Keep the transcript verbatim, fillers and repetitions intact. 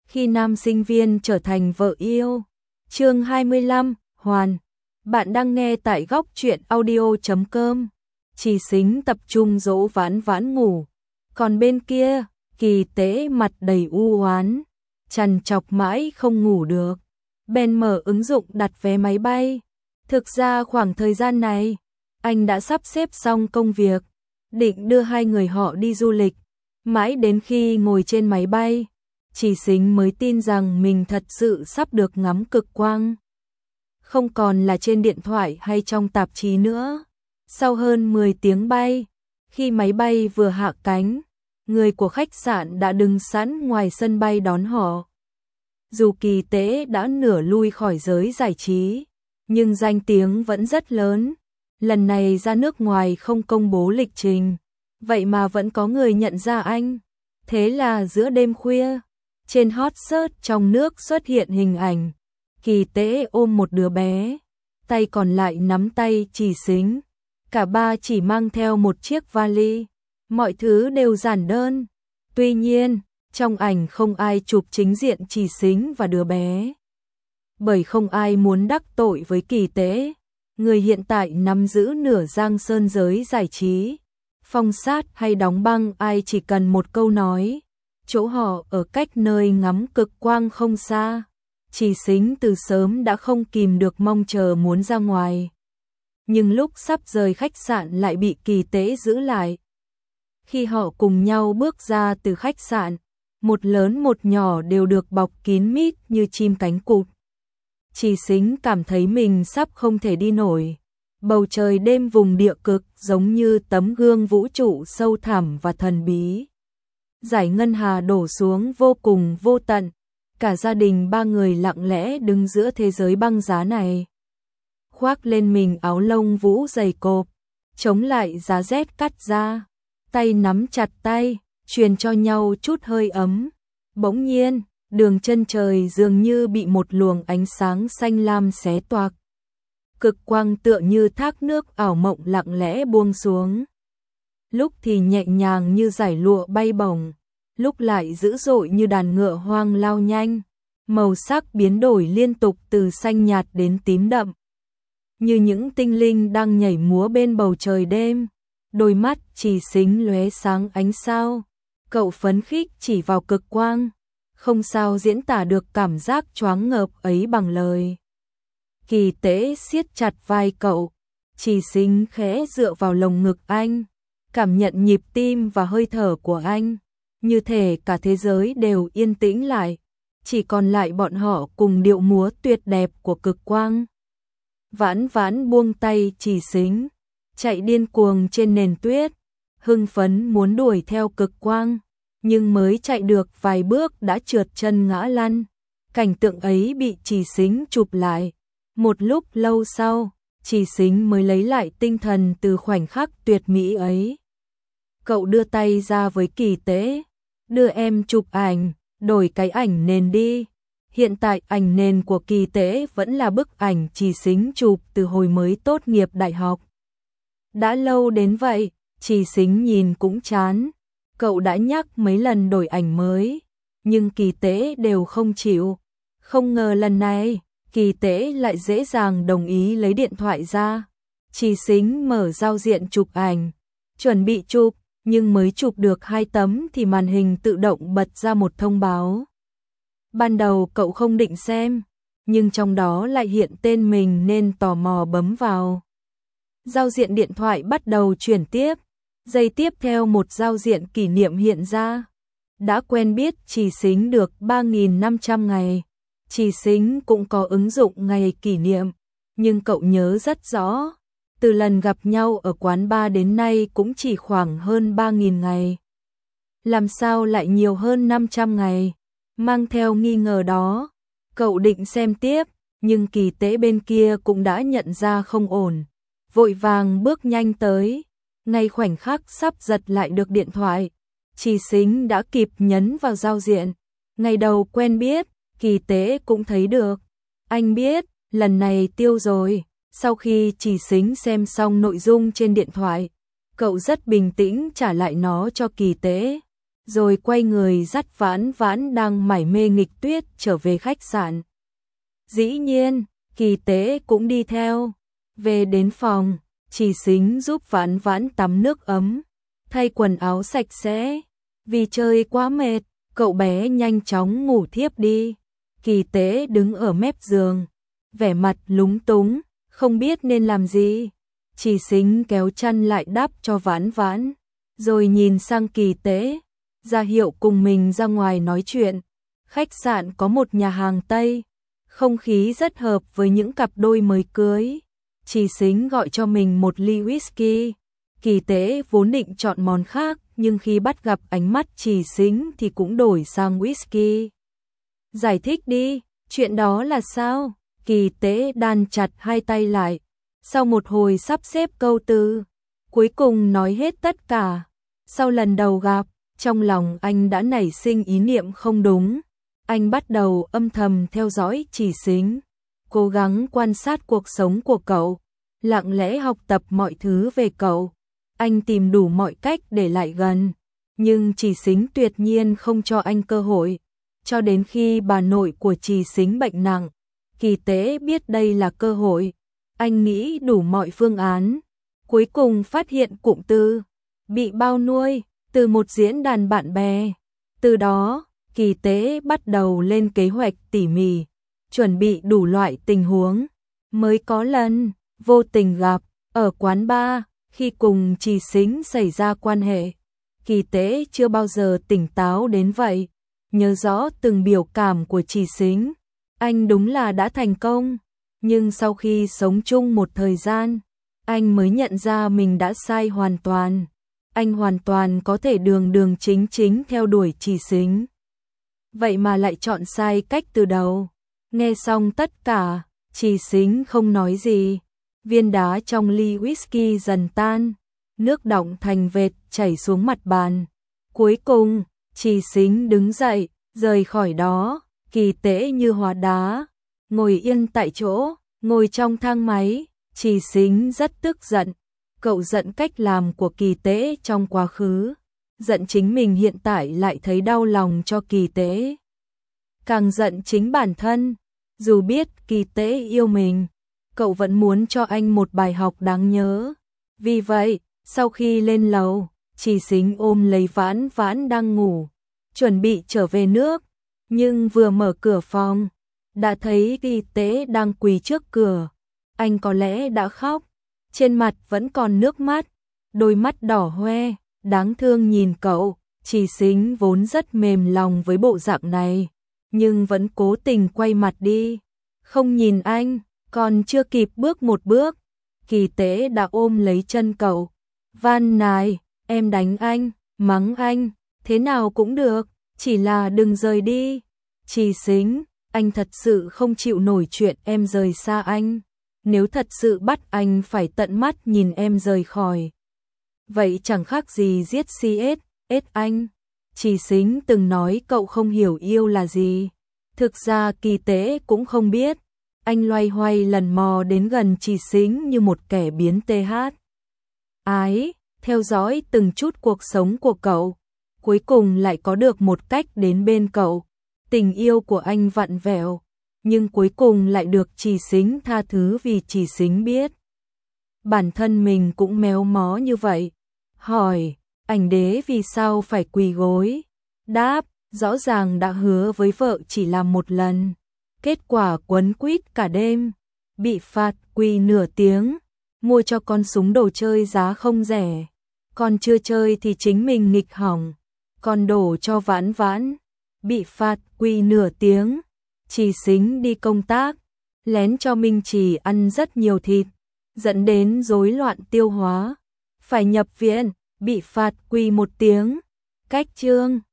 khi nam sinh viên trở thành vợ yêu. Chương hai mươi lăm, Hoàn. Bạn đang nghe tại góc truyện audio chấm com. Chỉ Sính tập trung dỗ Vãn Vãn ngủ. Còn bên kia, Kỳ Tế mặt đầy u oán, trằn trọc mãi không ngủ được. Bèn mở ứng dụng đặt vé máy bay. Thực ra khoảng thời gian này, anh đã sắp xếp xong công việc, định đưa hai người họ đi du lịch. Mãi đến khi ngồi trên máy bay, Chỉ Sính mới tin rằng mình thật sự sắp được ngắm cực quang. Không còn là trên điện thoại hay trong tạp chí nữa. Sau hơn mười tiếng bay, khi máy bay vừa hạ cánh, người của khách sạn đã đứng sẵn ngoài sân bay đón họ. Dù Kỳ Tế đã nửa lui khỏi giới giải trí, nhưng danh tiếng vẫn rất lớn. Lần này ra nước ngoài không công bố lịch trình, vậy mà vẫn có người nhận ra anh. Thế là giữa đêm khuya, trên hot search trong nước xuất hiện hình ảnh Kỳ Tế ôm một đứa bé, tay còn lại nắm tay Chỉ Sính. Cả ba chỉ mang theo một chiếc vali, mọi thứ đều giản đơn. Tuy nhiên, trong ảnh không ai chụp chính diện Chỉ Sính và đứa bé, bởi không ai muốn đắc tội với Kỳ Tế, người hiện tại nắm giữ nửa giang sơn giới giải trí. Phong sát hay đóng băng ai chỉ cần một câu nói, chỗ họ ở cách nơi ngắm cực quang không xa. Chỉ Sính từ sớm đã không kìm được mong chờ muốn ra ngoài, nhưng lúc sắp rời khách sạn lại bị Kỳ Tế giữ lại. Khi họ cùng nhau bước ra từ khách sạn, một lớn một nhỏ đều được bọc kín mít như chim cánh cụt. Chỉ Sính cảm thấy mình sắp không thể đi nổi. Bầu trời đêm vùng địa cực giống như tấm gương vũ trụ sâu thẳm và thần bí. Dải ngân hà đổ xuống vô cùng vô tận. Cả gia đình ba người lặng lẽ đứng giữa thế giới băng giá này. Khoác lên mình áo lông vũ dày cộp, chống lại giá rét cắt da. Tay nắm chặt tay, truyền cho nhau chút hơi ấm. Bỗng nhiên, đường chân trời dường như bị một luồng ánh sáng xanh lam xé toạc. Cực quang tựa như thác nước ảo mộng lặng lẽ buông xuống. Lúc thì nhẹ nhàng như dải lụa bay bổng, lúc lại dữ dội như đàn ngựa hoang lao nhanh. Màu sắc biến đổi liên tục từ xanh nhạt đến tím đậm, như những tinh linh đang nhảy múa bên bầu trời đêm. Đôi mắt Chỉ Sính lóe sáng ánh sao. Cậu phấn khích chỉ vào cực quang, không sao diễn tả được cảm giác choáng ngợp ấy bằng lời. Kỳ Tế siết chặt vai cậu, Chỉ Sính khẽ dựa vào lồng ngực anh, cảm nhận nhịp tim và hơi thở của anh, như thể cả thế giới đều yên tĩnh lại, chỉ còn lại bọn họ cùng điệu múa tuyệt đẹp của cực quang. Vãn Vãn buông tay Chỉ Sính, chạy điên cuồng trên nền tuyết, hưng phấn muốn đuổi theo cực quang, nhưng mới chạy được vài bước đã trượt chân ngã lăn. Cảnh tượng ấy bị Chỉ Sính chụp lại. Một lúc lâu sau, Chỉ Sính mới lấy lại tinh thần từ khoảnh khắc tuyệt mỹ ấy. Cậu đưa tay ra với Kỳ Tế, đưa em chụp ảnh, đổi cái ảnh nền đi. Hiện tại ảnh nền của Kỳ Tế vẫn là bức ảnh Chỉ Sính chụp từ hồi mới tốt nghiệp đại học. Đã lâu đến vậy, Chỉ Sính nhìn cũng chán. Cậu đã nhắc mấy lần đổi ảnh mới, nhưng Kỳ Tế đều không chịu. Không ngờ lần này, Kỳ Tế lại dễ dàng đồng ý lấy điện thoại ra. Chỉ Sính mở giao diện chụp ảnh, chuẩn bị chụp, nhưng mới chụp được hai tấm thì màn hình tự động bật ra một thông báo. Ban đầu cậu không định xem, nhưng trong đó lại hiện tên mình nên tò mò bấm vào. Giao diện điện thoại bắt đầu chuyển tiếp, giây tiếp theo một giao diện kỷ niệm hiện ra. Đã quen biết Chỉ Sính được ba nghìn năm trăm ngày. Chỉ Sính cũng có ứng dụng ngày kỷ niệm, nhưng cậu nhớ rất rõ, từ lần gặp nhau ở quán bar đến nay cũng chỉ khoảng hơn ba nghìn ngày. Làm sao lại nhiều hơn năm trăm ngày? Mang theo nghi ngờ đó, cậu định xem tiếp, nhưng Kỳ Tế bên kia cũng đã nhận ra không ổn, vội vàng bước nhanh tới. Ngay khoảnh khắc sắp giật lại được điện thoại, Chỉ Sính đã kịp nhấn vào giao diện. Ngày đầu quen biết, Kỳ Tế cũng thấy được. Anh biết, lần này tiêu rồi. Sau khi Chỉ Sính xem xong nội dung trên điện thoại, cậu rất bình tĩnh trả lại nó cho Kỳ Tế. rồi quay người dắt Vãn Vãn đang mải mê nghịch tuyết trở về khách sạn. Dĩ nhiên, Kỳ Tế cũng đi theo. Về đến phòng, Trì Xính giúp Vãn Vãn tắm nước ấm, thay quần áo sạch sẽ. Vì chơi quá mệt, cậu bé nhanh chóng ngủ thiếp đi. Kỳ Tế đứng ở mép giường, vẻ mặt lúng túng, không biết nên làm gì. Trì Xính kéo chăn lại đắp cho Vãn Vãn, rồi nhìn sang Kỳ Tế, ra hiệu cùng mình ra ngoài nói chuyện. Khách sạn có một nhà hàng Tây, không khí rất hợp với những cặp đôi mới cưới. Trì Xính gọi cho mình một ly whisky. Kỳ Tế vốn định chọn món khác, nhưng khi bắt gặp ánh mắt Trì Xính thì cũng đổi sang whisky. Giải thích đi, chuyện đó là sao? Kỳ Tế đan chặt hai tay lại, sau một hồi sắp xếp câu từ, cuối cùng nói hết tất cả. Sau lần đầu gặp, trong lòng anh đã nảy sinh ý niệm không đúng. Anh bắt đầu âm thầm theo dõi Trì Xính, cố gắng quan sát cuộc sống của cậu, lặng lẽ học tập mọi thứ về cậu. Anh tìm đủ mọi cách để lại gần, nhưng Trì Xính tuyệt nhiên không cho anh cơ hội. Cho đến khi bà nội của Trì Xính bệnh nặng, Kỳ Tế biết đây là cơ hội. Anh nghĩ đủ mọi phương án, cuối cùng phát hiện cụm từ bị bao nuôi từ một diễn đàn bạn bè. Từ đó, Kỳ Tế bắt đầu lên kế hoạch tỉ mỉ, chuẩn bị đủ loại tình huống. Mới có lần vô tình gặp ở quán bar, khi cùng Trì Xính xảy ra quan hệ. Kỳ Tế chưa bao giờ tỉnh táo đến vậy, nhớ rõ từng biểu cảm của Trì Xính. Anh đúng là đã thành công, nhưng sau khi sống chung một thời gian, anh mới nhận ra mình đã sai hoàn toàn. Anh hoàn toàn có thể đường đường chính chính theo đuổi Trì Xính, vậy mà lại chọn sai cách từ đầu. Nghe xong tất cả, Trì Xính không nói gì. Viên đá trong ly whisky dần tan, nước đọng thành vệt chảy xuống mặt bàn. Cuối cùng, Trì Xính đứng dậy, rời khỏi đó. Kỳ Tế như hóa đá, ngồi yên tại chỗ. Ngồi trong thang máy, Trì Xính rất tức giận. Cậu giận cách làm của Kỳ Tế trong quá khứ, giận chính mình hiện tại lại thấy đau lòng cho Kỳ Tế. Càng giận chính bản thân, dù biết Kỳ Tế yêu mình, cậu vẫn muốn cho anh một bài học đáng nhớ. Vì vậy, sau khi lên lầu, Trì Xính ôm lấy Vãn Vãn đang ngủ, chuẩn bị trở về nước, nhưng vừa mở cửa phòng, đã thấy Kỳ Tế đang quỳ trước cửa. Anh có lẽ đã khóc, trên mặt vẫn còn nước mắt, đôi mắt đỏ hoe, đáng thương nhìn cậu. Trì Xính vốn rất mềm lòng với bộ dạng này, nhưng vẫn cố tình quay mặt đi, không nhìn anh. Còn chưa kịp bước một bước, Kỳ Tế đã ôm lấy chân cậu. Van nài, em đánh anh, mắng anh, thế nào cũng được, chỉ là đừng rời đi. Trì Xính, anh thật sự không chịu nổi chuyện em rời xa anh. Nếu thật sự bắt anh phải tận mắt nhìn em rời khỏi, vậy chẳng khác gì giết xê ét ét anh. Trì Xính từng nói cậu không hiểu yêu là gì. Thực ra Kỳ Tế cũng không biết. Anh loay hoay lần mò đến gần Trì Xính như một kẻ biến tê hát. Ái, theo dõi từng chút cuộc sống của cậu, cuối cùng lại có được một cách đến bên cậu. Tình yêu của anh vặn vẹo, nhưng cuối cùng lại được Trì Xính tha thứ vì Trì Xính biết bản thân mình cũng méo mó như vậy. Hỏi, ảnh đế vì sao phải quỳ gối? Đáp, rõ ràng đã hứa với vợ chỉ làm một lần. Kết quả quấn quýt cả đêm, bị phạt quỳ nửa tiếng, mua cho con súng đồ chơi giá không rẻ. Còn chưa chơi thì chính mình nghịch hỏng, còn đổ cho Vãn Vãn, bị phạt quỳ nửa tiếng. Trì Xính đi công tác, lén cho Minh Trì ăn rất nhiều thịt, dẫn đến rối loạn tiêu hóa, phải nhập viện, bị phạt quỳ một tiếng. Cách chương